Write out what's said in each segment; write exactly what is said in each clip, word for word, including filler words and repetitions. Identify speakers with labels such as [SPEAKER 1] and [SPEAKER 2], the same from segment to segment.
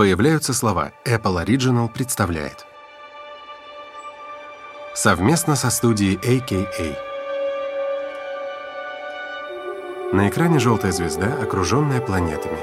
[SPEAKER 1] Появляются слова. Apple Original представляет. Совместно со студией эй кей эй. На экране желтая звезда, окруженная планетами.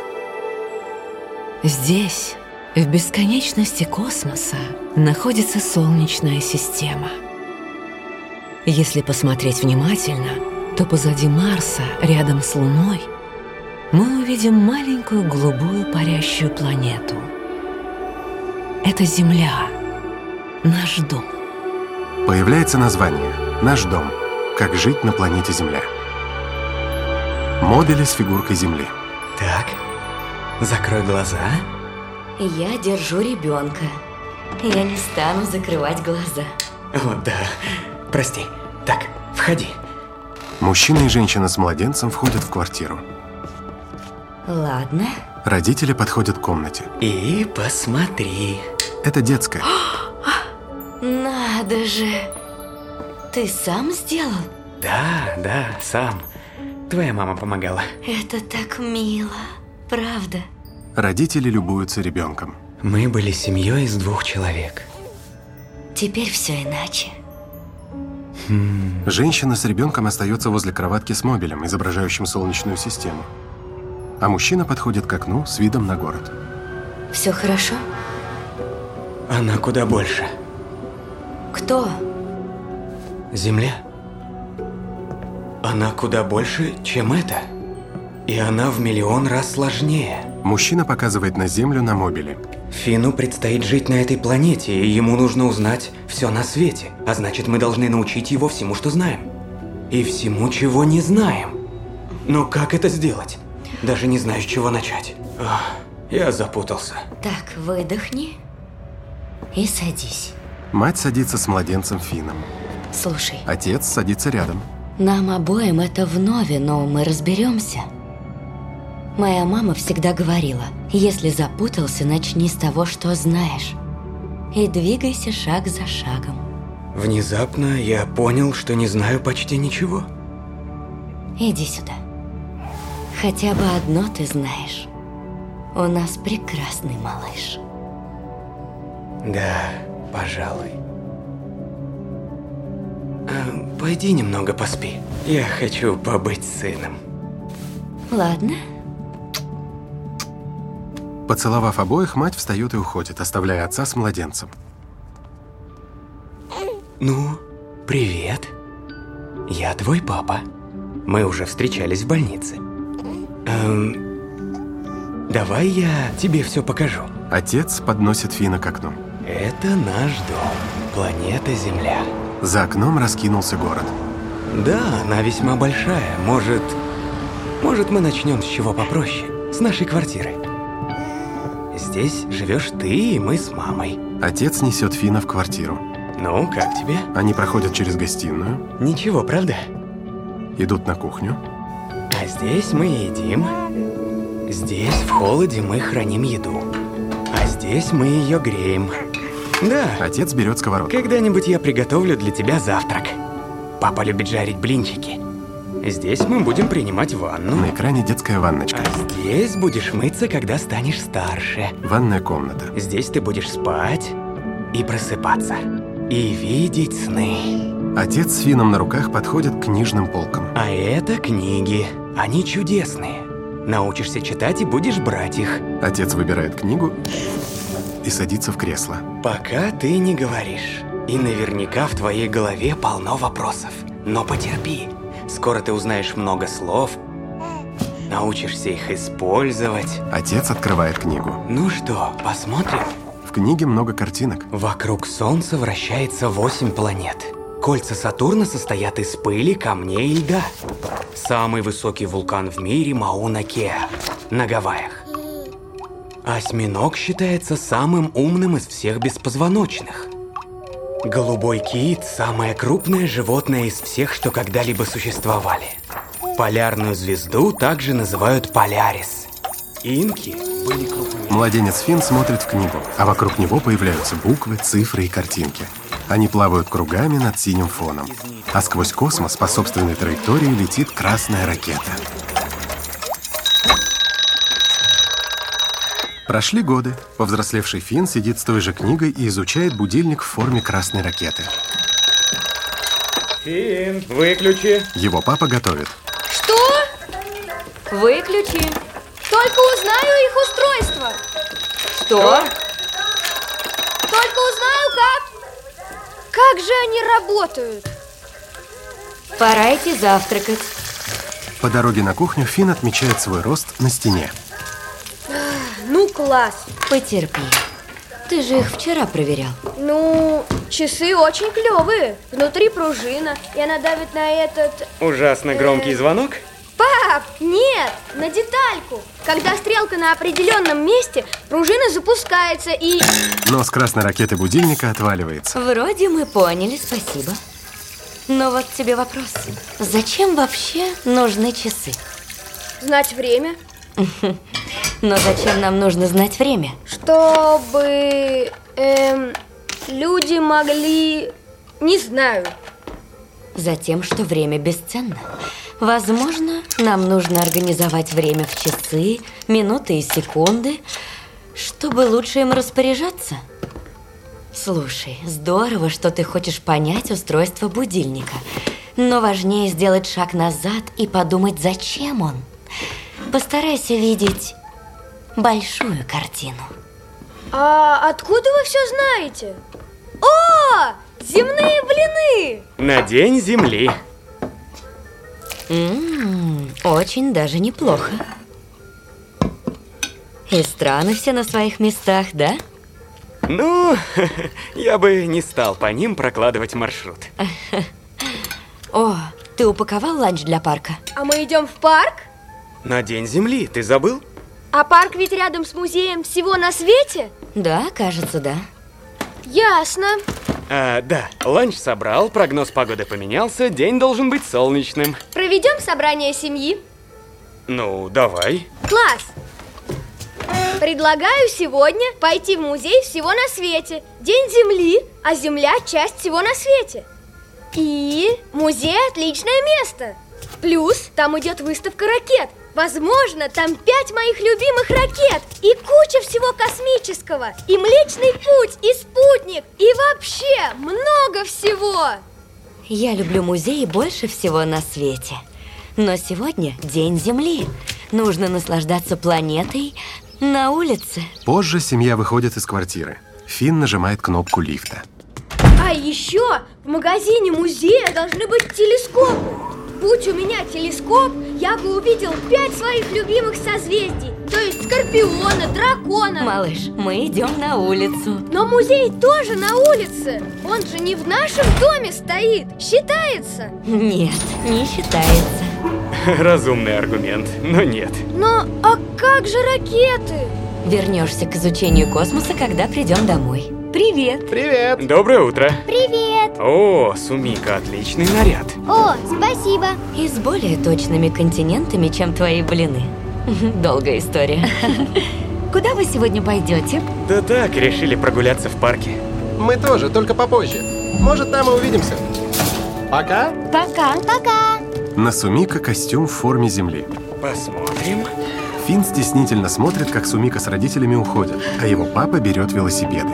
[SPEAKER 2] Здесь, в бесконечности космоса, находится Солнечная система. Если посмотреть внимательно, то позади Марса, рядом с Луной, мы увидим маленькую голубую парящую планету. Это Земля, наш дом.
[SPEAKER 1] Появляется название «Наш дом. Как жить на планете Земля». Модули с фигуркой Земли.
[SPEAKER 3] Так, закрой глаза.
[SPEAKER 4] Я держу ребенка. Я не стану закрывать глаза.
[SPEAKER 3] О, да. Прости. Так, входи.
[SPEAKER 1] Мужчина и женщина с младенцем входят в квартиру.
[SPEAKER 4] Ладно.
[SPEAKER 1] Родители подходят к комнате.
[SPEAKER 3] И посмотри.
[SPEAKER 1] Это детская.
[SPEAKER 4] Надо же. Ты сам сделал?
[SPEAKER 3] Да, да, сам. Твоя мама помогала.
[SPEAKER 4] Это так мило. Правда.
[SPEAKER 1] Родители любуются ребенком.
[SPEAKER 3] Мы были семьей из двух человек.
[SPEAKER 4] Теперь все иначе.
[SPEAKER 3] Хм.
[SPEAKER 1] Женщина с ребенком остается возле кроватки с мобилем, изображающим Солнечную систему. А мужчина подходит к окну с видом на город.
[SPEAKER 4] Все хорошо?
[SPEAKER 3] Она куда больше.
[SPEAKER 4] Кто?
[SPEAKER 3] Земля. Она куда больше, чем это. И она в миллион раз сложнее.
[SPEAKER 1] Мужчина показывает на Землю на мобиле.
[SPEAKER 3] Фину предстоит жить на этой планете, и ему нужно узнать все на свете. А значит, мы должны научить его всему, что знаем. И всему, чего не знаем. Но как это сделать? Даже не знаю, с чего начать. Ах, я запутался.
[SPEAKER 4] Так, выдохни и садись.
[SPEAKER 1] Мать садится с младенцем Фином.
[SPEAKER 4] Слушай.
[SPEAKER 1] Отец садится рядом.
[SPEAKER 4] Нам обоим это вновь, но мы разберемся. Моя мама всегда говорила, если запутался, начни с того, что знаешь. И двигайся шаг за шагом.
[SPEAKER 3] Внезапно я понял, что не знаю почти ничего.
[SPEAKER 4] Иди сюда. Хотя бы одно ты знаешь. У нас прекрасный малыш.
[SPEAKER 3] Да, пожалуй. А, пойди немного поспи. Я хочу побыть сыном.
[SPEAKER 4] Ладно.
[SPEAKER 1] Поцеловав обоих, мать встает и уходит, оставляя отца с младенцем.
[SPEAKER 3] Ну, привет. Я твой папа. Мы уже встречались в больнице. Эм, давай я тебе все покажу.
[SPEAKER 1] Отец подносит Фина к окну.
[SPEAKER 3] Это наш дом. Планета Земля.
[SPEAKER 1] За окном раскинулся город.
[SPEAKER 3] Да, она весьма большая. Может, может мы начнем с чего попроще? С нашей квартиры. Здесь живешь ты и мы с мамой.
[SPEAKER 1] Отец несет Фина в квартиру.
[SPEAKER 3] Ну, как тебе?
[SPEAKER 1] Они проходят через гостиную.
[SPEAKER 3] Ничего, правда?
[SPEAKER 1] Идут на кухню.
[SPEAKER 3] А здесь мы едим. Здесь в холоде мы храним еду. А здесь мы ее греем. Да.
[SPEAKER 1] Отец берет сковородку.
[SPEAKER 3] Когда-нибудь я приготовлю для тебя завтрак. Папа любит жарить блинчики. Здесь мы будем принимать ванну.
[SPEAKER 1] На экране детская ванночка.
[SPEAKER 3] А здесь будешь мыться, когда станешь старше.
[SPEAKER 1] Ванная комната.
[SPEAKER 3] Здесь ты будешь спать и просыпаться. И видеть сны.
[SPEAKER 1] Отец с Фином на руках подходит к книжным полкам.
[SPEAKER 3] А это книги. Они чудесные. Научишься читать и будешь брать их.
[SPEAKER 1] Отец выбирает книгу и садится в кресло.
[SPEAKER 3] Пока ты не говоришь. И наверняка в твоей голове полно вопросов. Но потерпи. Скоро ты узнаешь много слов, научишься их использовать.
[SPEAKER 1] Отец открывает книгу.
[SPEAKER 3] Ну что, посмотрим?
[SPEAKER 1] В книге много картинок.
[SPEAKER 3] Вокруг Солнца вращается восемь планет. Кольца Сатурна состоят из пыли, камней и льда. Самый высокий вулкан в мире – Мауна-Кеа на Гавайях. Осьминог считается самым умным из всех беспозвоночных. Голубой кит – самое крупное животное из всех, что когда-либо существовали. Полярную звезду также называют Полярис. Инки были крупными.
[SPEAKER 1] Младенец Фин смотрит в книгу, а вокруг него появляются буквы, цифры и картинки. Они плавают кругами над синим фоном. А сквозь космос по собственной траектории летит красная ракета. Прошли годы. Повзрослевший Финн сидит с той же книгой и изучает будильник в форме красной ракеты.
[SPEAKER 3] Финн, выключи.
[SPEAKER 1] Его папа готовит.
[SPEAKER 5] Что?
[SPEAKER 2] Выключи.
[SPEAKER 5] Только узнаю их устройство.
[SPEAKER 2] Что?
[SPEAKER 5] Только узнаю, как. Как же они работают?
[SPEAKER 4] Пора идти завтракать.
[SPEAKER 1] По дороге на кухню Финн отмечает свой рост на стене.
[SPEAKER 5] Ну, класс.
[SPEAKER 4] Потерпи. Ты же их вчера проверял.
[SPEAKER 5] Ну, часы очень клевые. Внутри пружина, и она давит на этот...
[SPEAKER 3] Ужасно громкий
[SPEAKER 5] Э.
[SPEAKER 3] звонок.
[SPEAKER 5] Пап, нет, на детальку. Когда стрелка на определенном месте, пружина запускается и...
[SPEAKER 1] Но с красной ракеты будильника отваливается.
[SPEAKER 4] Вроде мы поняли, спасибо. Но вот тебе вопрос. Зачем вообще нужны часы?
[SPEAKER 5] Знать время.
[SPEAKER 4] Но зачем нам нужно знать время?
[SPEAKER 5] Чтобы... Эм, люди могли... Не знаю.
[SPEAKER 4] Затем, что время бесценно. Возможно, нам нужно организовать время в часы, минуты и секунды, чтобы лучше им распоряжаться. Слушай, здорово, что ты хочешь понять устройство будильника. Но важнее сделать шаг назад и подумать, зачем он. Постарайся видеть большую картину.
[SPEAKER 5] А откуда вы все знаете? О, земные блины!
[SPEAKER 3] На День Земли.
[SPEAKER 4] М-м, очень даже неплохо. И страны все на своих местах, да?
[SPEAKER 3] Ну, я бы не стал по ним прокладывать маршрут.
[SPEAKER 4] О, ты упаковал ланч для парка?
[SPEAKER 5] А мы идем в парк?
[SPEAKER 3] На День Земли, ты забыл?
[SPEAKER 5] А парк ведь рядом с музеем всего на свете?
[SPEAKER 4] Да, кажется, да.
[SPEAKER 5] Ясно.
[SPEAKER 3] А, да, ланч собрал, прогноз погоды поменялся, день должен быть солнечным.
[SPEAKER 5] Проведем собрание семьи?
[SPEAKER 3] Ну, давай.
[SPEAKER 5] Класс! Предлагаю сегодня пойти в музей всего на свете. День Земли, а Земля – часть всего на свете. И музей – отличное место. Плюс там идет выставка ракет. Возможно, там пять моих любимых ракет. И куча всего космического. И Млечный Путь, и спутник. И вообще много всего.
[SPEAKER 4] Я люблю музеи больше всего на свете. Но сегодня День Земли. Нужно наслаждаться планетой на улице.
[SPEAKER 1] Позже семья выходит из квартиры. Финн нажимает кнопку лифта.
[SPEAKER 5] А еще в магазине музея должны быть телескопы. Будь у меня телескоп, я бы увидел пять своих любимых созвездий. То есть Скорпиона, Дракона.
[SPEAKER 4] Малыш, мы идем на улицу.
[SPEAKER 5] Но музей тоже на улице. Он же не в нашем доме стоит. Считается?
[SPEAKER 4] Нет, не считается.
[SPEAKER 3] Разумный аргумент, но нет.
[SPEAKER 5] Но а как же ракеты?
[SPEAKER 4] Вернешься к изучению космоса, когда придем домой. Привет.
[SPEAKER 6] Привет!
[SPEAKER 3] Доброе утро.
[SPEAKER 5] Привет!
[SPEAKER 3] О, Сумика, отличный наряд.
[SPEAKER 5] О, спасибо.
[SPEAKER 4] И с более точными континентами, чем твои блины. Долгая история. Куда вы сегодня пойдете?
[SPEAKER 3] Да так, решили прогуляться в парке.
[SPEAKER 6] Мы тоже, только попозже. Может, там и увидимся. Пока.
[SPEAKER 4] Пока.
[SPEAKER 5] Пока.
[SPEAKER 1] На Сумика костюм в форме Земли.
[SPEAKER 3] Посмотрим.
[SPEAKER 1] Финн стеснительно смотрит, как Сумика с родителями уходят, а его папа берет велосипеды.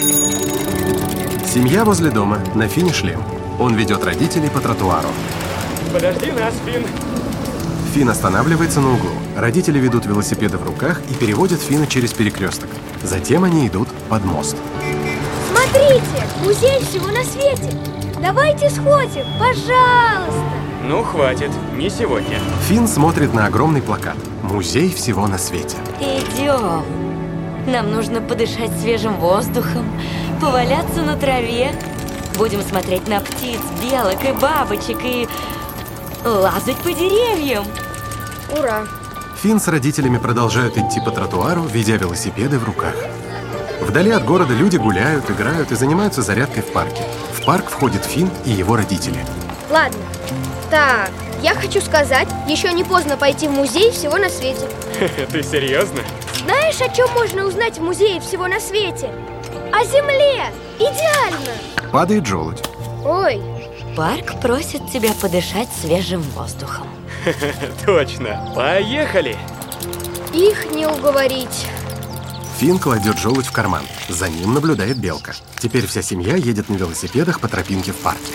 [SPEAKER 1] Семья возле дома, на Финне шлем. Он ведет родителей по тротуару.
[SPEAKER 3] Подожди нас, Финн.
[SPEAKER 1] Финн останавливается на углу. Родители ведут велосипеды в руках и переводят Финна через перекресток. Затем они идут под мост.
[SPEAKER 5] Смотрите, музей всего на свете. Давайте сходим, пожалуйста.
[SPEAKER 3] Ну, хватит, не сегодня.
[SPEAKER 1] Финн смотрит на огромный плакат «Музей всего на свете».
[SPEAKER 4] Идем. Нам нужно подышать свежим воздухом, поваляться на траве. Будем смотреть на птиц, белок и бабочек и лазать по деревьям.
[SPEAKER 5] Ура.
[SPEAKER 1] Финн с родителями продолжают идти по тротуару, ведя велосипеды в руках. Вдали от города люди гуляют, играют и занимаются зарядкой в парке. В парк входит Финн и его родители.
[SPEAKER 5] Ладно. Так, я хочу сказать, еще не поздно пойти в музей всего на свете.
[SPEAKER 3] Ты серьезно?
[SPEAKER 5] Знаешь, о чем можно узнать в музее всего на свете? О Земле! Идеально!
[SPEAKER 1] Падает желудь.
[SPEAKER 5] Ой,
[SPEAKER 4] Парк просит тебя подышать свежим воздухом.
[SPEAKER 3] Точно. Поехали.
[SPEAKER 5] их не уговорить.
[SPEAKER 1] Финн кладет желудь в карман. За ним наблюдает белка. Теперь вся семья едет на велосипедах по тропинке в парке.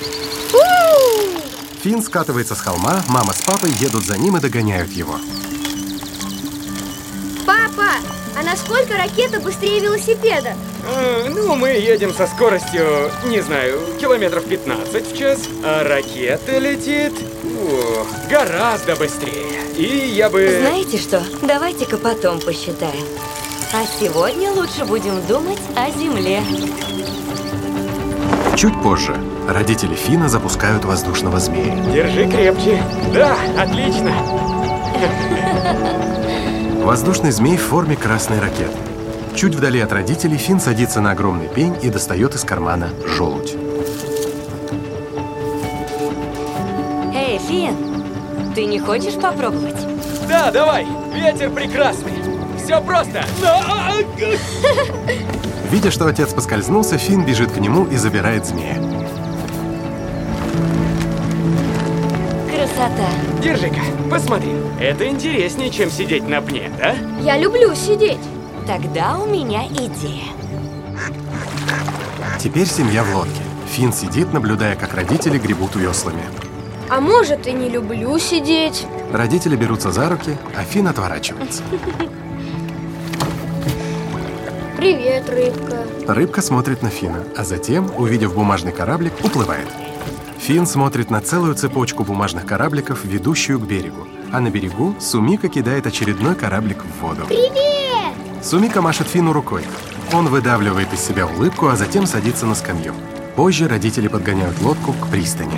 [SPEAKER 1] Финн скатывается с холма, мама с папой едут за ним и догоняют его.
[SPEAKER 5] Папа, а насколько ракета быстрее велосипеда?
[SPEAKER 3] А, ну, мы едем со скоростью, не знаю, километров пятнадцать в час, а ракета летит о, гораздо быстрее. И я бы...
[SPEAKER 4] Знаете что? Давайте-ка потом посчитаем. А сегодня лучше будем думать о Земле.
[SPEAKER 1] Чуть позже родители Финна запускают воздушного змея.
[SPEAKER 3] Держи крепче. Да, отлично.
[SPEAKER 1] Воздушный змей в форме красной ракеты. Чуть вдали от родителей Финн садится на огромный пень и достает из кармана желудь.
[SPEAKER 4] Эй, Финн, ты не хочешь попробовать?
[SPEAKER 3] Да, давай. Ветер прекрасный. Все просто.
[SPEAKER 1] Видя, что отец поскользнулся, Финн бежит к нему и забирает змея.
[SPEAKER 4] Красота.
[SPEAKER 3] Держи-ка, посмотри. Это интереснее, чем сидеть на пне, да?
[SPEAKER 5] Я люблю сидеть.
[SPEAKER 4] Тогда у меня идея.
[SPEAKER 1] Теперь семья в лодке. Финн сидит, наблюдая, как родители гребут веслами.
[SPEAKER 5] А может, и не люблю сидеть.
[SPEAKER 1] Родители берутся за руки, а Финн отворачивается.
[SPEAKER 5] Привет, рыбка.
[SPEAKER 1] Рыбка смотрит на Финна, а затем, увидев бумажный кораблик, уплывает. Финн смотрит на целую цепочку бумажных корабликов, ведущую к берегу. А на берегу Сумика кидает очередной кораблик в воду.
[SPEAKER 5] Привет!
[SPEAKER 1] Сумика машет Финну рукой. Он выдавливает из себя улыбку, а затем садится на скамью. Позже родители подгоняют лодку к пристани.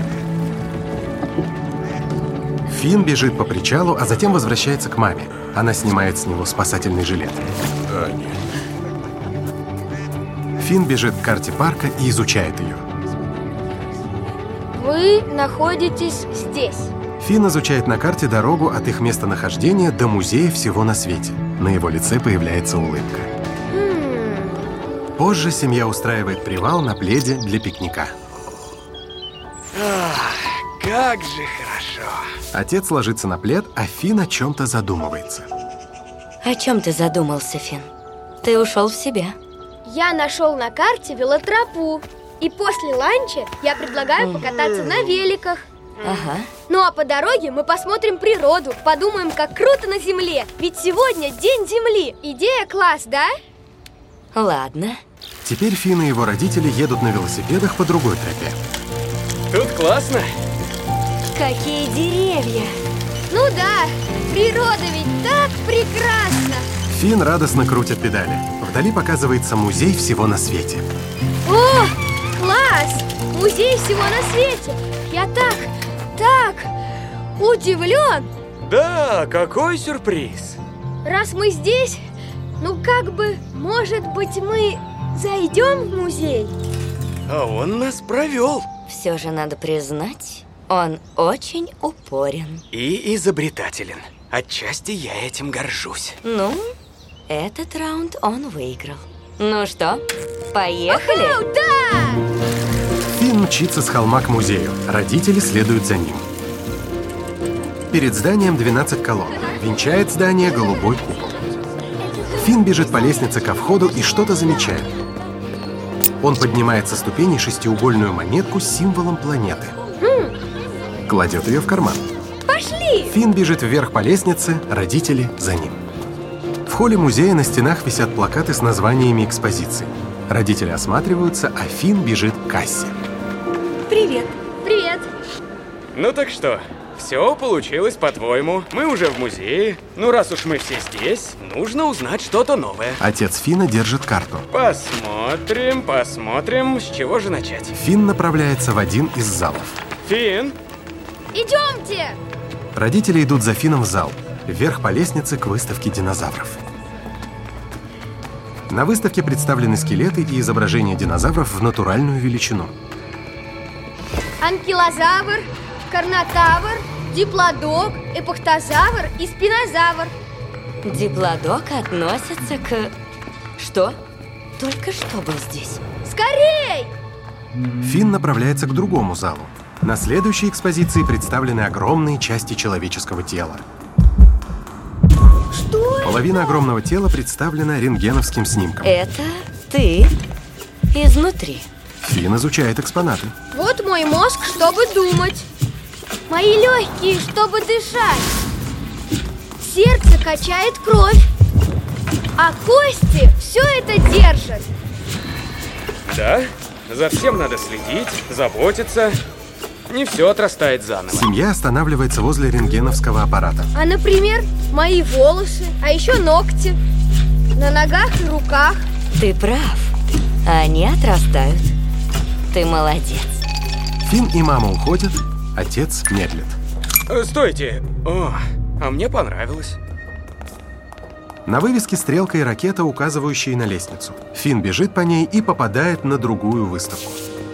[SPEAKER 1] Финн бежит по причалу, а затем возвращается к маме. Она снимает с него спасательный жилет. А, нет. Финн бежит к карте парка и изучает ее.
[SPEAKER 5] Вы находитесь здесь.
[SPEAKER 1] Финн изучает на карте дорогу от их местонахождения до музея всего на свете. На его лице появляется улыбка.
[SPEAKER 5] Хм.
[SPEAKER 1] Позже семья устраивает привал на пледе для пикника.
[SPEAKER 3] Ах, как же хорошо.
[SPEAKER 1] Отец ложится на плед, а Финн о чем-то задумывается.
[SPEAKER 4] О чем ты задумался, Финн? Ты ушел в себя.
[SPEAKER 5] Я нашел на карте велотропу. И после ланча я предлагаю покататься на великах.
[SPEAKER 4] Ага.
[SPEAKER 5] Ну а по дороге мы посмотрим природу, подумаем, как круто на Земле. Ведь сегодня День Земли. Идея класс, да?
[SPEAKER 4] Ладно.
[SPEAKER 1] Теперь Финн и его родители едут на велосипедах по другой тропе.
[SPEAKER 3] Тут классно.
[SPEAKER 4] Какие деревья!
[SPEAKER 5] Ну да, природа ведь так прекрасна.
[SPEAKER 1] Финн радостно крутит педали. Вдали показывается музей всего на свете.
[SPEAKER 5] О, класс! Музей всего на свете. Я так, так удивлен.
[SPEAKER 3] Да, какой сюрприз.
[SPEAKER 5] Раз мы здесь, ну как бы, может быть, мы зайдем в музей?
[SPEAKER 3] А он нас провел.
[SPEAKER 4] Все же надо признать, он очень упорен.
[SPEAKER 3] И изобретателен. Отчасти я этим горжусь.
[SPEAKER 4] Ну, этот раунд он выиграл. Ну что, поехали?
[SPEAKER 5] Оху, да!
[SPEAKER 1] Финн мчится с холма к музею. Родители следуют за ним. Перед зданием двенадцать колонн. Венчает здание голубой купол. Финн бежит по лестнице ко входу и что-то замечает. Он поднимает со ступеней шестиугольную монетку с символом планеты. Кладет ее в карман.
[SPEAKER 5] Пошли!
[SPEAKER 1] Финн бежит вверх по лестнице, родители за ним. В холле музея на стенах висят плакаты с названиями экспозиций. Родители осматриваются, а Финн бежит к кассе.
[SPEAKER 4] Привет.
[SPEAKER 5] Привет!
[SPEAKER 3] Ну так что, все получилось по-твоему. Мы уже в музее. Ну раз уж мы все здесь, нужно узнать что-то новое.
[SPEAKER 1] Отец Финна держит карту.
[SPEAKER 3] Посмотрим, посмотрим, с чего же начать.
[SPEAKER 1] Финн направляется в один из залов.
[SPEAKER 3] Финн,
[SPEAKER 5] Идемте!
[SPEAKER 1] Родители идут за Финном в зал, вверх по лестнице к выставке динозавров. На выставке представлены скелеты и изображения динозавров в натуральную величину.
[SPEAKER 5] Анкилозавр, карнотавр, диплодок, эпохтозавр и спинозавр.
[SPEAKER 4] Диплодок относится к... Что? Только что был здесь.
[SPEAKER 5] Скорей!
[SPEAKER 1] Финн направляется к другому залу. На следующей экспозиции представлены огромные части человеческого тела.
[SPEAKER 5] Что
[SPEAKER 1] Половина огромного тела представлена рентгеновским снимком.
[SPEAKER 4] Это ты изнутри.
[SPEAKER 1] Фин изучает экспонаты.
[SPEAKER 5] Вот мой мозг, чтобы думать. Мои легкие, чтобы дышать. Сердце качает кровь. А кости все это держат.
[SPEAKER 3] Да, за всем надо следить, заботиться. Не все отрастает заново.
[SPEAKER 1] Семья останавливается возле рентгеновского аппарата.
[SPEAKER 5] А, например, мои волосы, а еще ногти. На ногах и руках.
[SPEAKER 4] Ты прав. Они отрастают. Ты молодец.
[SPEAKER 1] Фин и мама уходят, отец медлит.
[SPEAKER 3] Э, Стойте. О, а мне понравилось.
[SPEAKER 1] На вывеске стрелка и ракета, указывающие на лестницу. Фин бежит по ней и попадает на другую выставку.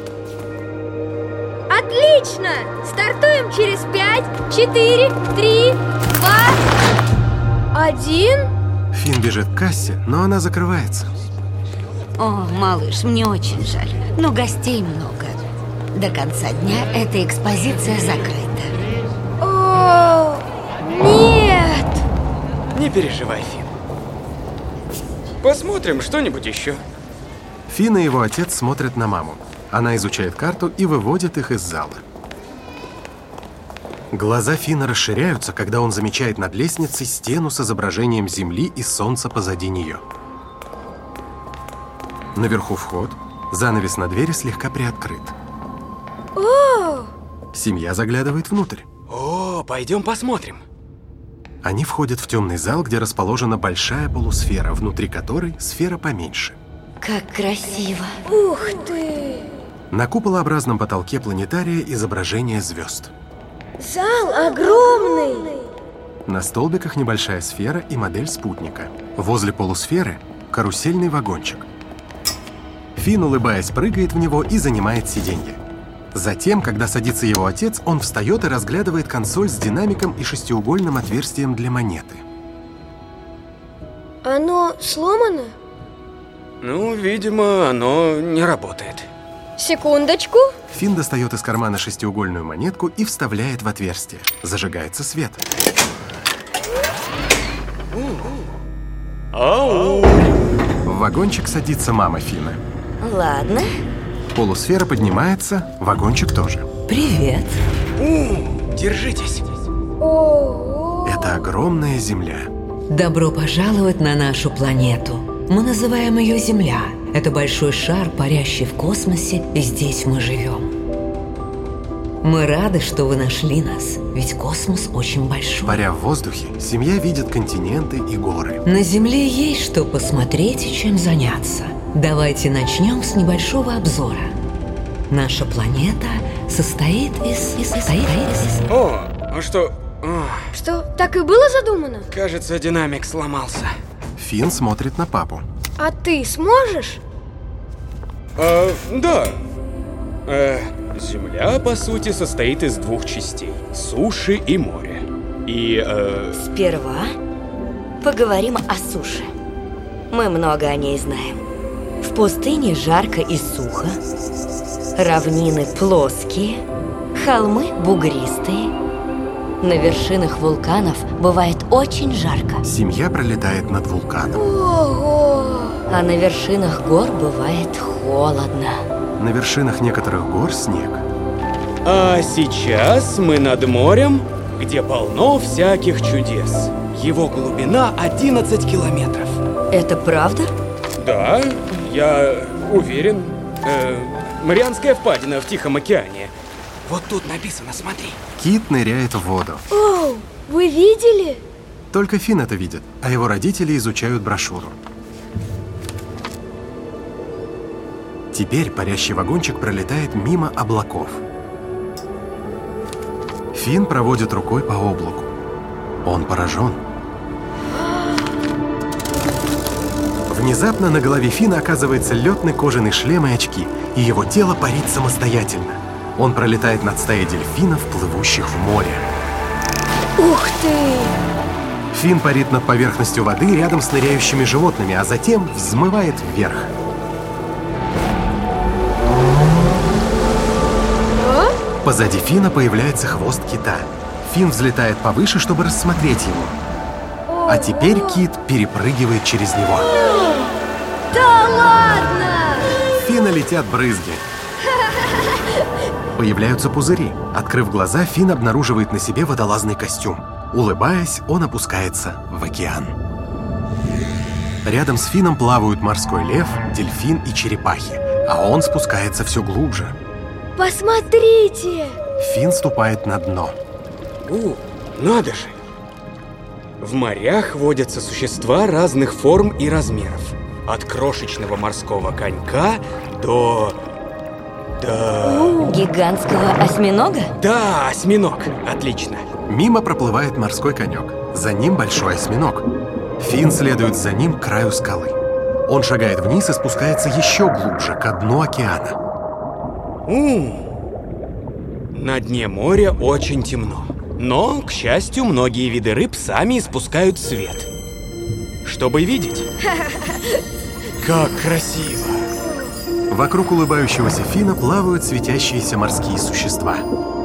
[SPEAKER 5] Отлично! Стартуем через пять, четыре, три, два, один.
[SPEAKER 1] Фин бежит к кассе, но она закрывается.
[SPEAKER 7] О, малыш, мне очень жаль, но гостей много. До конца дня эта экспозиция закрыта.
[SPEAKER 5] О, нет!
[SPEAKER 3] Не переживай, Фин. Посмотрим что-нибудь еще.
[SPEAKER 1] Фин и его отец смотрят на маму. Она изучает карту и выводит их из зала. Глаза Фина расширяются, когда он замечает над лестницей стену с изображением Земли и Солнца позади нее. Наверху вход, занавес на двери слегка приоткрыт.
[SPEAKER 5] О!
[SPEAKER 1] Семья заглядывает внутрь.
[SPEAKER 3] О, пойдем посмотрим.
[SPEAKER 1] Они входят в темный зал, где расположена большая полусфера, внутри которой сфера поменьше.
[SPEAKER 4] Как красиво.
[SPEAKER 5] Ух ты!
[SPEAKER 1] На куполообразном потолке планетария изображение звезд.
[SPEAKER 5] Зал огромный!
[SPEAKER 1] На столбиках небольшая сфера и модель спутника. Возле полусферы карусельный вагончик. Фин, улыбаясь, прыгает в него и занимает сиденье. Затем, когда садится его отец, он встает и разглядывает консоль с динамиком и шестиугольным отверстием для монеты.
[SPEAKER 5] Оно сломано?
[SPEAKER 3] Ну, видимо, оно не работает.
[SPEAKER 5] Секундочку.
[SPEAKER 1] Фин достает из кармана шестиугольную монетку и вставляет в отверстие. Зажигается свет.
[SPEAKER 3] Ау!
[SPEAKER 1] В вагончик садится мама Фина.
[SPEAKER 4] Ладно.
[SPEAKER 1] Полусфера поднимается, вагончик тоже.
[SPEAKER 2] Привет.
[SPEAKER 3] У, держитесь.
[SPEAKER 5] Ого!
[SPEAKER 1] Это огромная Земля.
[SPEAKER 2] Добро пожаловать на нашу планету. Мы называем ее Земля. Это большой шар, парящий в космосе, и здесь мы живем. Мы рады, что вы нашли нас, ведь космос очень большой.
[SPEAKER 1] Паря в воздухе, семья видит континенты и горы.
[SPEAKER 2] На Земле есть что посмотреть и чем заняться. Давайте начнем с небольшого обзора. Наша планета состоит из... из, состоит из...
[SPEAKER 3] О, а что? О,
[SPEAKER 5] Что, так и было задумано?
[SPEAKER 3] кажется, динамик сломался.
[SPEAKER 1] Фин смотрит на папу.
[SPEAKER 5] А ты сможешь?
[SPEAKER 3] А, да. Э, Земля, по сути, состоит из двух частей. Суши и моря. И, э...
[SPEAKER 4] Сперва поговорим о суше. Мы много о ней знаем. В пустыне жарко и сухо. Равнины плоские, холмы бугристые. На вершинах вулканов бывает очень жарко.
[SPEAKER 1] Семья пролетает над вулканом.
[SPEAKER 5] Ого!
[SPEAKER 4] А на вершинах гор бывает холодно.
[SPEAKER 1] На вершинах некоторых гор снег.
[SPEAKER 3] А сейчас мы над морем, где полно всяких чудес. Его глубина одиннадцать километров.
[SPEAKER 4] Это правда?
[SPEAKER 3] Да, я уверен. Э, Марианская впадина в Тихом океане. Вот тут написано, смотри.
[SPEAKER 1] Кит ныряет в воду.
[SPEAKER 5] Оу, вы видели?
[SPEAKER 1] Только Фин это видит, а его родители изучают брошюру. Теперь парящий вагончик пролетает мимо облаков. Фин проводит рукой по облаку. Он поражен. Внезапно на голове Фина оказывается летный кожаный шлем и очки, и его тело парит самостоятельно. Он пролетает над стаей дельфинов, плывущих в море.
[SPEAKER 5] Ух ты!
[SPEAKER 1] Фин парит над поверхностью воды рядом с ныряющими животными, а затем взмывает вверх. Позади Фина появляется хвост кита. Фин взлетает повыше, чтобы рассмотреть его. А теперь кит перепрыгивает через него.
[SPEAKER 5] Да ладно!
[SPEAKER 1] Фина летят брызги. Появляются пузыри. Открыв глаза, Фин обнаруживает на себе водолазный костюм. Улыбаясь, он опускается в океан. Рядом с Фином плавают морской лев, дельфин и черепахи, а он спускается все глубже.
[SPEAKER 5] Посмотрите!
[SPEAKER 1] Фин ступает на дно.
[SPEAKER 3] У, надо же! В морях водятся существа разных форм и размеров. От крошечного морского конька до... до...
[SPEAKER 4] Гигантского осьминога?
[SPEAKER 3] Да, осьминог. Отлично.
[SPEAKER 1] Мимо проплывает морской конек. За ним большой осьминог. Фин следует за ним к краю скалы. Он шагает вниз и спускается еще глубже, ко дну океана.
[SPEAKER 3] У, на дне моря очень темно. Но, к счастью, многие виды рыб сами испускают свет, чтобы видеть. Как красиво!
[SPEAKER 1] Вокруг улыбающегося Фина плавают светящиеся морские существа.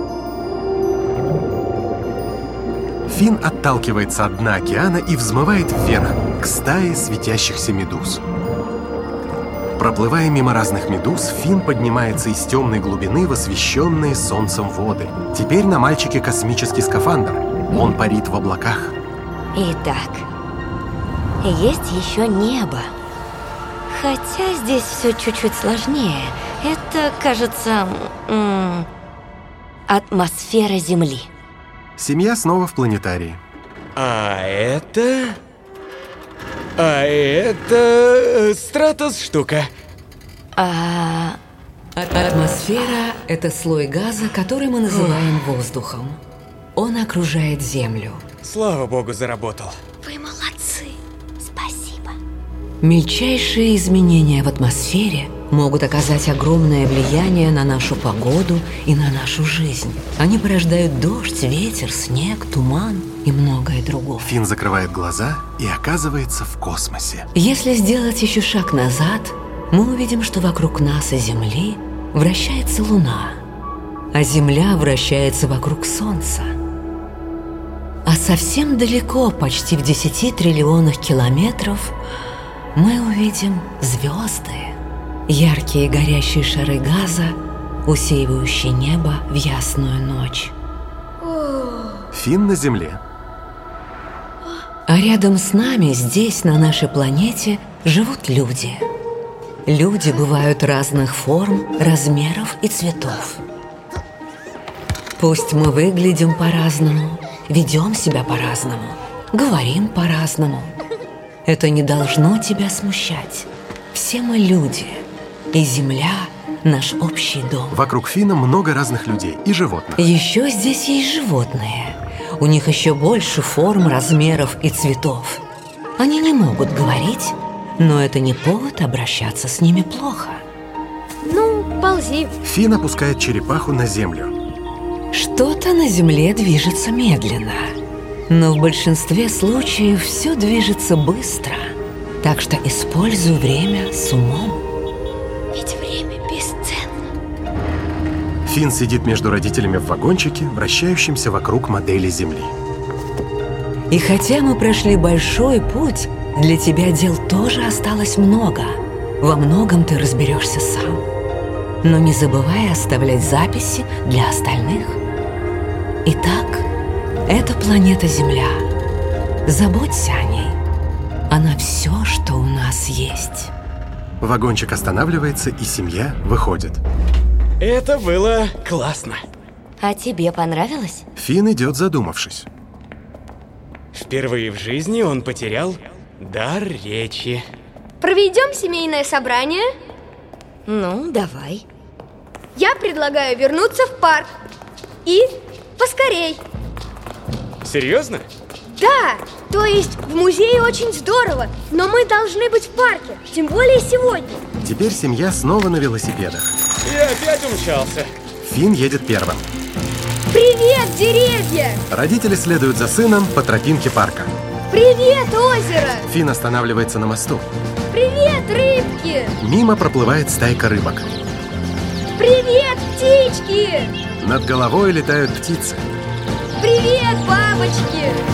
[SPEAKER 1] Фин отталкивается от дна океана и взмывает вверх, к стае светящихся медуз. Проплывая мимо разных медуз, Фин поднимается из темной глубины в освещенные солнцем воды. Теперь на мальчике космический скафандр. Он парит в облаках.
[SPEAKER 4] Итак, есть еще небо. Хотя здесь все чуть-чуть сложнее. Это, кажется, м- атмосфера Земли.
[SPEAKER 1] Семья снова в планетарии.
[SPEAKER 3] А это... А это... Стратос штука.
[SPEAKER 4] А...
[SPEAKER 2] Атмосфера – это слой газа, который мы называем воздухом. Он окружает Землю.
[SPEAKER 3] Слава богу, заработал.
[SPEAKER 5] Вы молодцы.
[SPEAKER 4] Спасибо.
[SPEAKER 2] Мельчайшие изменения в атмосфере могут оказать огромное влияние на нашу погоду и на нашу жизнь. Они порождают дождь, ветер, снег, туман и многое другое.
[SPEAKER 1] Фин закрывает глаза и оказывается в космосе.
[SPEAKER 2] Если сделать еще шаг назад, мы увидим, что вокруг нас и Земли вращается Луна, а Земля вращается вокруг Солнца. А совсем далеко, почти в десяти триллионах километров, мы увидим звезды. Яркие горящие шары газа, усеивающие небо в ясную ночь.
[SPEAKER 1] Фин на Земле.
[SPEAKER 2] А рядом с нами, здесь, на нашей планете, живут люди. Люди бывают разных форм, размеров и цветов. Пусть мы выглядим по-разному, ведем себя по-разному, говорим по-разному. Это не должно тебя смущать. Все мы люди. И Земля – наш общий дом.
[SPEAKER 1] Вокруг Фина много разных людей и животных.
[SPEAKER 2] Еще здесь есть животные. У них еще больше форм, размеров и цветов. Они не могут говорить, но это не повод обращаться с ними плохо.
[SPEAKER 5] Ну, ползи.
[SPEAKER 1] Фин опускает черепаху на землю.
[SPEAKER 2] Что-то на Земле движется медленно. Но в большинстве случаев все движется быстро. Так что используй время с умом.
[SPEAKER 5] Ведь время бесценно.
[SPEAKER 1] Фин сидит между родителями в вагончике, вращающемся вокруг модели Земли.
[SPEAKER 2] И хотя мы прошли большой путь, для тебя дел тоже осталось много. Во многом ты разберешься сам. Но не забывай оставлять записи для остальных. Итак, это планета Земля. Заботься о ней. Она все, что у нас есть.
[SPEAKER 1] Вагончик останавливается, и семья выходит.
[SPEAKER 3] Это было классно.
[SPEAKER 4] А тебе понравилось?
[SPEAKER 1] Фин идет, задумавшись.
[SPEAKER 3] Впервые в жизни он потерял дар речи.
[SPEAKER 5] Проведем семейное собрание.
[SPEAKER 4] Ну, давай.
[SPEAKER 5] Я предлагаю вернуться в парк. И поскорей.
[SPEAKER 3] Серьезно?
[SPEAKER 5] Да, то есть в музее очень здорово, но мы должны быть в парке, тем более сегодня.
[SPEAKER 1] Теперь семья снова на велосипедах.
[SPEAKER 3] Я опять умчался.
[SPEAKER 1] Фин едет первым.
[SPEAKER 5] Привет, деревья!
[SPEAKER 1] Родители следуют за сыном по тропинке парка.
[SPEAKER 5] Привет, озеро!
[SPEAKER 1] Фин останавливается на мосту.
[SPEAKER 5] Привет, рыбки!
[SPEAKER 1] Мимо проплывает стайка рыбок.
[SPEAKER 5] Привет, птички!
[SPEAKER 1] Над головой летают птицы.
[SPEAKER 5] Привет, бабочки!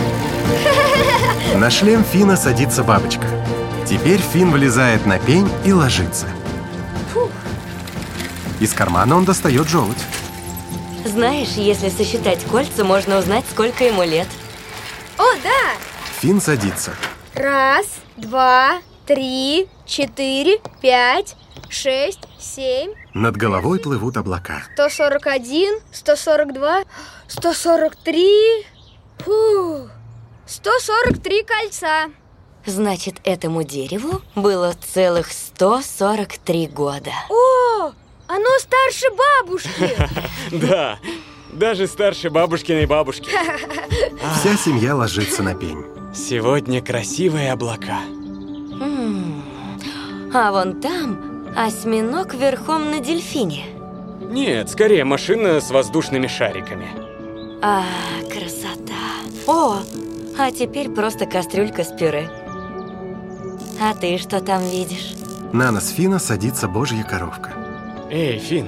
[SPEAKER 1] На шлем Фина садится бабочка. Теперь Фин влезает на пень и ложится.
[SPEAKER 5] Фух.
[SPEAKER 1] Из кармана он достает желудь.
[SPEAKER 4] Знаешь, если сосчитать кольца, можно узнать, сколько ему лет.
[SPEAKER 5] О, да!
[SPEAKER 1] Фин садится.
[SPEAKER 5] Раз, два, три, четыре, пять, шесть, семь.
[SPEAKER 1] Над головой плывут облака.
[SPEAKER 5] Сто сорок один, сто сорок два, сто сорок три. Фу. Сто сорок три кольца.
[SPEAKER 4] Значит, этому дереву было целых сто сорок три года.
[SPEAKER 5] О, оно старше бабушки.
[SPEAKER 3] Да, даже старше бабушкиной бабушки.
[SPEAKER 1] Вся семья ложится на пень.
[SPEAKER 3] Сегодня красивые облака.
[SPEAKER 4] М. А вон там осьминог верхом на дельфине.
[SPEAKER 3] Нет, скорее машина с воздушными шариками.
[SPEAKER 4] А, красота. О, а теперь просто кастрюлька с пюре. А ты что там видишь?
[SPEAKER 1] На нос Фина садится божья коровка.
[SPEAKER 3] Эй, Фин,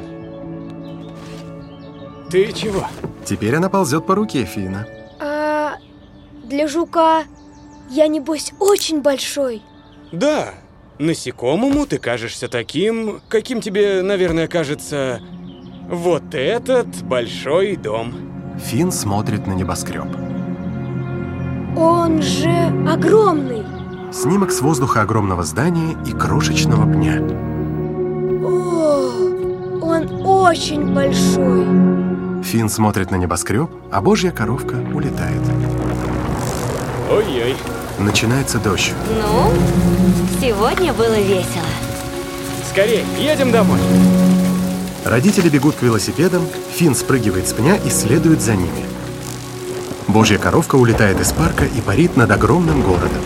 [SPEAKER 3] ты чего?
[SPEAKER 1] Теперь она ползет по руке Фина.
[SPEAKER 5] А для жука я, небось, очень большой.
[SPEAKER 3] Да, насекомому ты кажешься таким, каким тебе, наверное, кажется вот этот большой дом.
[SPEAKER 1] Фин смотрит на небоскреб.
[SPEAKER 5] Он же огромный.
[SPEAKER 1] Снимок с воздуха огромного здания и крошечного пня.
[SPEAKER 5] О, он очень большой.
[SPEAKER 1] Фин смотрит на небоскреб, а божья коровка улетает.
[SPEAKER 3] Ой-ой.
[SPEAKER 1] Начинается дождь.
[SPEAKER 4] Ну, сегодня было весело.
[SPEAKER 3] Скорее, едем домой.
[SPEAKER 1] Родители бегут к велосипедам, Фин спрыгивает с пня и следует за ними. Божья коровка улетает из парка и парит над огромным городом.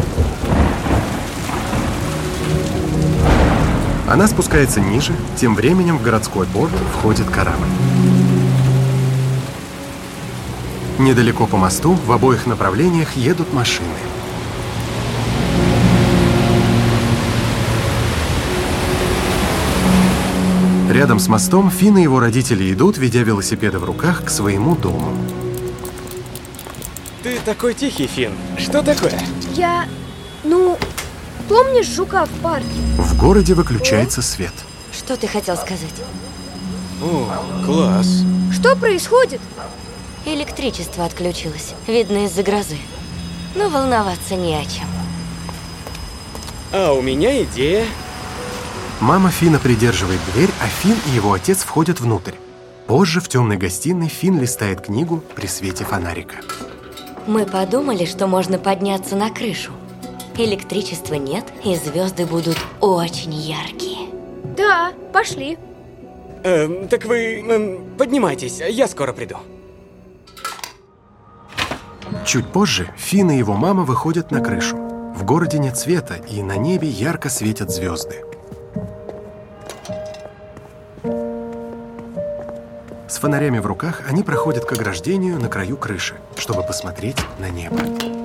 [SPEAKER 1] Она спускается ниже, тем временем в городской порт входит корабль. Недалеко по мосту в обоих направлениях едут машины. Рядом с мостом Фин и его родители идут, ведя велосипеды в руках, к своему дому.
[SPEAKER 3] Ты такой тихий, Фин. Что такое?
[SPEAKER 5] Я, ну, помнишь жука в парке?
[SPEAKER 1] В городе выключается свет.
[SPEAKER 4] Что ты хотел сказать?
[SPEAKER 3] О, класс.
[SPEAKER 5] Что происходит?
[SPEAKER 4] Электричество отключилось, видно, из-за грозы. Но волноваться не о чем.
[SPEAKER 3] А у меня идея.
[SPEAKER 1] Мама Фина придерживает дверь, а Фин и его отец входят внутрь. Позже в темной гостиной Фин листает книгу при свете фонарика.
[SPEAKER 4] Мы подумали, что можно подняться на крышу. Электричества нет, и звезды будут очень яркие.
[SPEAKER 5] Да, пошли.
[SPEAKER 3] Эм, так вы эм, поднимайтесь, я скоро приду.
[SPEAKER 1] Чуть позже Фин и его мама выходят на крышу. В городе нет света, и на небе ярко светят звезды. С фонарями в руках они проходят к ограждению на краю крыши, чтобы посмотреть на небо.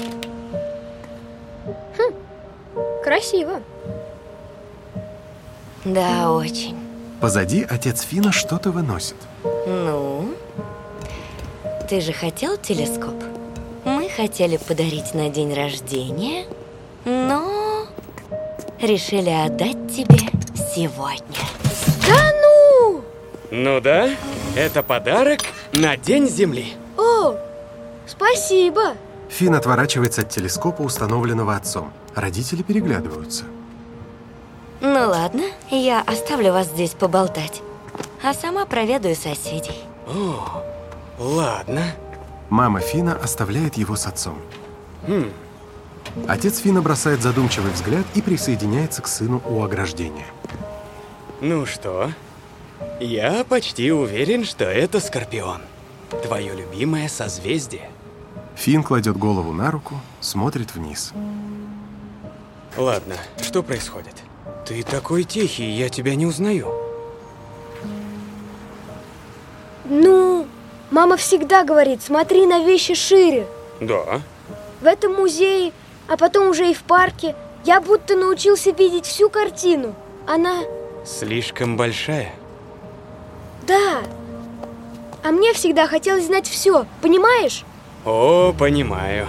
[SPEAKER 5] Хм, красиво.
[SPEAKER 4] Да, очень.
[SPEAKER 1] Позади отец Фина что-то выносит.
[SPEAKER 4] Ну, ты же хотел телескоп? Мы хотели подарить на день рождения, но решили отдать тебе сегодня.
[SPEAKER 5] Да ну!
[SPEAKER 3] Ну да, это подарок на День Земли.
[SPEAKER 5] О, спасибо.
[SPEAKER 1] Фин отворачивается от телескопа, установленного отцом. Родители переглядываются.
[SPEAKER 4] Ну ладно, я оставлю вас здесь поболтать, а сама проведаю соседей.
[SPEAKER 3] О, ладно.
[SPEAKER 1] Мама Фина оставляет его с отцом.
[SPEAKER 3] Хм.
[SPEAKER 1] Отец Фина бросает задумчивый взгляд и присоединяется к сыну у ограждения.
[SPEAKER 3] Ну что, я почти уверен, что это Скорпион. Твое любимое созвездие.
[SPEAKER 1] Фин кладет голову на руку, смотрит вниз.
[SPEAKER 3] Ладно, что происходит? Ты такой тихий, я тебя не узнаю.
[SPEAKER 5] Ну, мама всегда говорит, смотри на вещи шире.
[SPEAKER 3] Да.
[SPEAKER 5] В этом музее, а потом уже и в парке, я будто научился видеть всю картину. Она...
[SPEAKER 3] Слишком большая.
[SPEAKER 5] Да. А мне всегда хотелось знать все, понимаешь?
[SPEAKER 3] О, понимаю.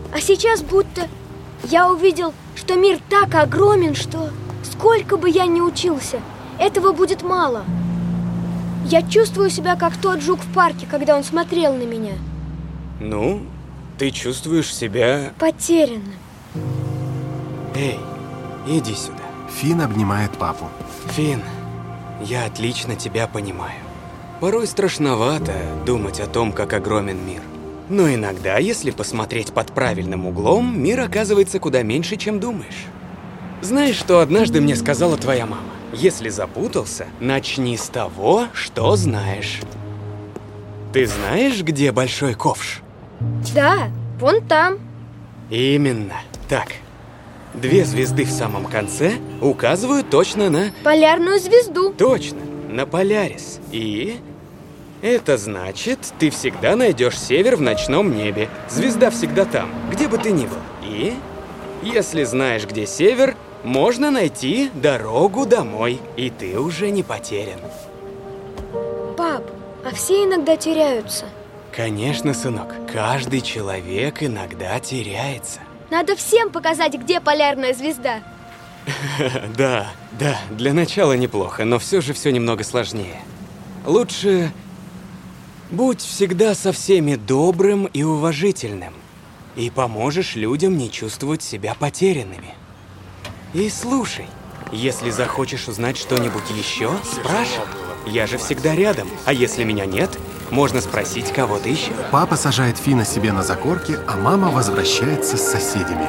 [SPEAKER 5] А сейчас будто я увидел, что мир так огромен, что сколько бы я ни учился, этого будет мало. Я чувствую себя как тот жук в парке, когда он смотрел на меня.
[SPEAKER 3] Ну, ты чувствуешь себя...
[SPEAKER 5] потерянным.
[SPEAKER 3] Эй, иди сюда.
[SPEAKER 1] Финн обнимает папу.
[SPEAKER 3] Финн, я отлично тебя понимаю. Порой страшновато думать о том, как огромен мир. Но иногда, если посмотреть под правильным углом, мир оказывается куда меньше, чем думаешь. Знаешь, что однажды мне сказала твоя мама? Если запутался, начни с того, что знаешь. Ты знаешь, где большой ковш?
[SPEAKER 5] Да, вон там.
[SPEAKER 3] Именно. Так. Две звезды в самом конце указывают точно на...
[SPEAKER 5] полярную звезду.
[SPEAKER 3] Точно, на Полярис. И... это значит, ты всегда найдешь север в ночном небе. Звезда всегда там, где бы ты ни был. И... если знаешь, где север, можно найти дорогу домой. И ты уже не потерян.
[SPEAKER 5] Пап, а все иногда теряются.
[SPEAKER 3] Конечно, сынок. Каждый человек иногда теряется.
[SPEAKER 5] Надо всем показать, где полярная звезда.
[SPEAKER 3] Да, да, для начала неплохо, но все же все немного сложнее. Лучше будь всегда со всеми добрым и уважительным, и поможешь людям не чувствовать себя потерянными. И слушай, если захочешь узнать что-нибудь еще, спрашивай. Я же всегда рядом, а если меня нет, можно спросить кого-то еще.
[SPEAKER 1] Папа сажает Финна себе на закорки, а мама возвращается с соседями.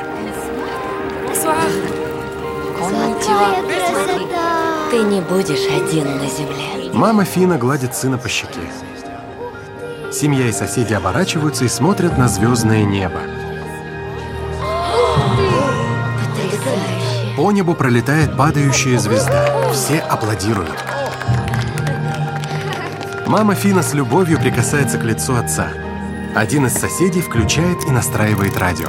[SPEAKER 4] Какая красота! Ты не будешь один на земле.
[SPEAKER 1] Мама Финна гладит сына по щеке. Семья и соседи оборачиваются и смотрят на звездное небо.
[SPEAKER 4] Потрясающе.
[SPEAKER 1] По небу пролетает падающая звезда. Все аплодируют. Мама Финна с любовью прикасается к лицу отца. Один из соседей включает и настраивает радио.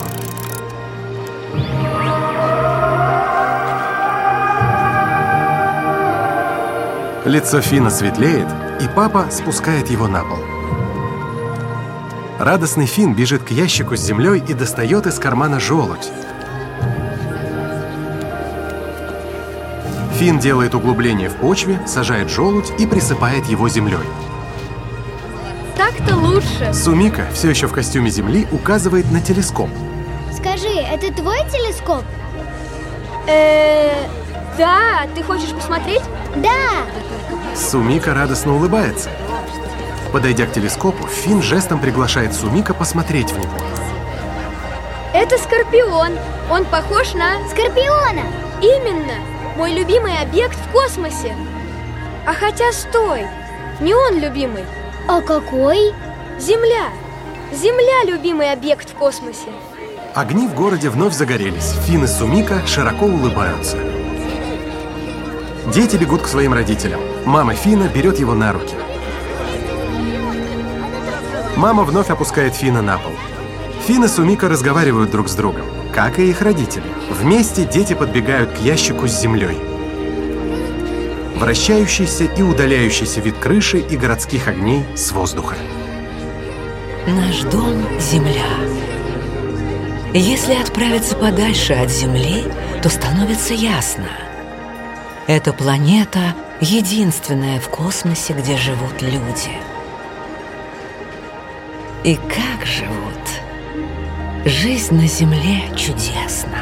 [SPEAKER 1] Лицо Финна светлеет, и папа спускает его на пол. Радостный Финн бежит к ящику с землей и достает из кармана желудь. Финн делает углубление в почве, сажает желудь и присыпает его землей.
[SPEAKER 5] Так-то лучше.
[SPEAKER 1] Сумика, все еще в костюме земли, указывает на телескоп.
[SPEAKER 8] Скажи, это твой телескоп?
[SPEAKER 5] Э-э, да, ты хочешь посмотреть?
[SPEAKER 8] Да!
[SPEAKER 1] Сумика радостно улыбается. Подойдя к телескопу, Финн жестом приглашает Сумика посмотреть в него.
[SPEAKER 5] Это Скорпион. Он похож на...
[SPEAKER 8] Скорпиона!
[SPEAKER 5] Именно! Мой любимый объект в космосе. А хотя стой, не он любимый.
[SPEAKER 8] А какой?
[SPEAKER 5] Земля. Земля – любимый объект в космосе.
[SPEAKER 1] Огни в городе вновь загорелись. Финн и Сумика широко улыбаются. Дети бегут к своим родителям. Мама Финна берет его на руки. Мама вновь опускает Финна на пол. Финн и Сумика разговаривают друг с другом, как и их родители. Вместе дети подбегают к ящику с землей. Вращающийся и удаляющийся вид крыши и городских огней с воздуха.
[SPEAKER 2] Наш дом – Земля. Если отправиться подальше от Земли, то становится ясно. Эта планета – единственная в космосе, где живут люди. И как живут? Жизнь на Земле чудесна.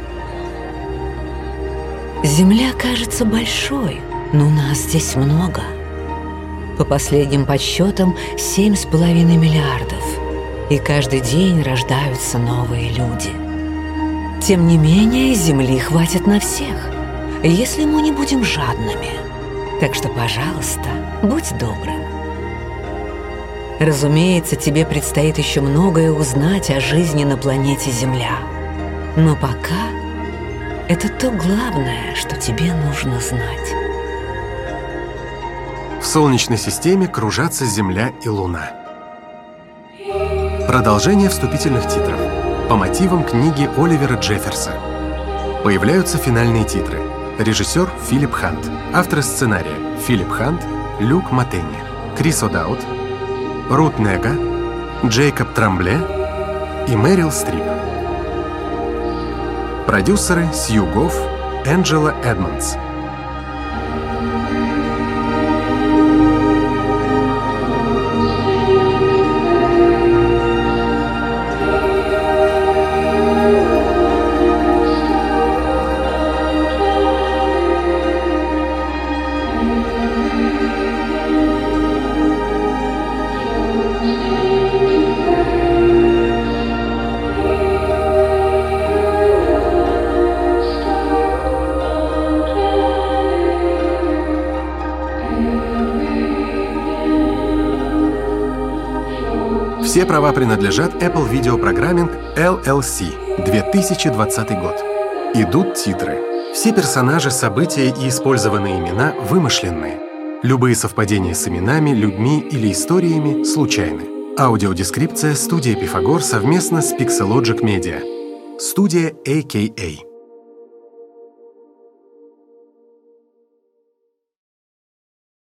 [SPEAKER 2] Земля кажется большой, но нас здесь много. По последним подсчетам, семь с половиной миллиардов. И каждый день рождаются новые люди. Тем не менее, Земли хватит на всех, если мы не будем жадными. Так что, пожалуйста, будь добрым. Разумеется, тебе предстоит еще многое узнать о жизни на планете Земля. Но пока это то главное, что тебе нужно знать.
[SPEAKER 1] В Солнечной системе кружатся Земля и Луна. Продолжение вступительных титров по мотивам книги Оливера Джефферса. Появляются финальные титры. Режиссер Филипп Хант. Авторы сценария Филипп Хант, Люк Матенни, Крис О'Даут, Рут Нега, Джейкоб Трамбле и Мэрил Стрип. Продюсеры Сью Гофф, Энджела Эдмондс. Все права принадлежат Apple Video Programming эл эл си, две тысячи двадцатый год. Идут титры. Все персонажи, события и использованные имена вымышленные. Любые совпадения с именами, людьми или историями случайны. Аудиодескрипция студия Пифагор совместно с Pixelogic Media. Студия эй кей эй.